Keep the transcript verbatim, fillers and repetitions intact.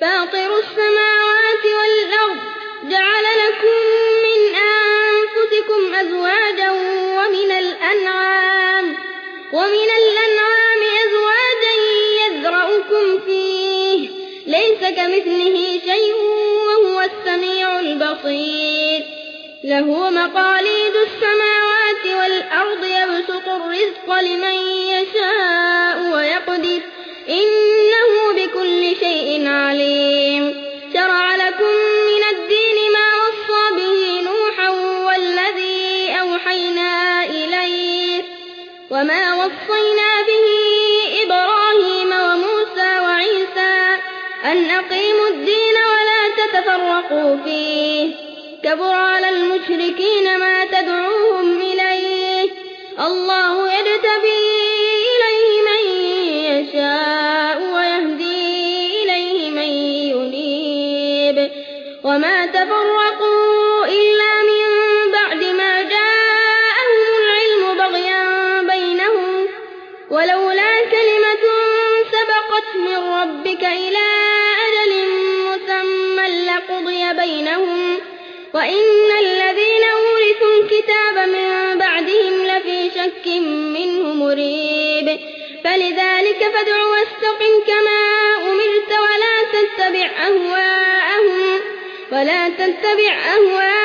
فاطر السماوات والأرض جعل لكم من أنفسكم أزواجا ومن الأنعام ومن الأنعام أزواجا يذرأكم فيه ليس كمثله شيء وهو السميع البصير له مقاليد السماوات والأرض يبسط الرزق لمن يشاء ويقدر إنه بكل شيء عليم شرع لكم من الدين ما وصى به نوحا والذي أوحينا إليه وما وصينا به إبراهيم وموسى وعيسى أن أقيموا الدين ولا تتفرقوا فيه كبر على المشركين ما تدعوهم إليه الله يجتبي إليه من يشاء ويهدي إليه من ينيب وما تفرقوا إلا من بعد ما جاءهم العلم بغيا بينهم ولولا كلمة سبقت من ربك إلى أجل مسمى لقضي بينهم وإن الذين أورثوا الكتاب من بعدهم لفي شك منه مريب فلذلك فادع واستقم كما أمرت ولا تتبع أهواءهم ولا تتبع أهواءهم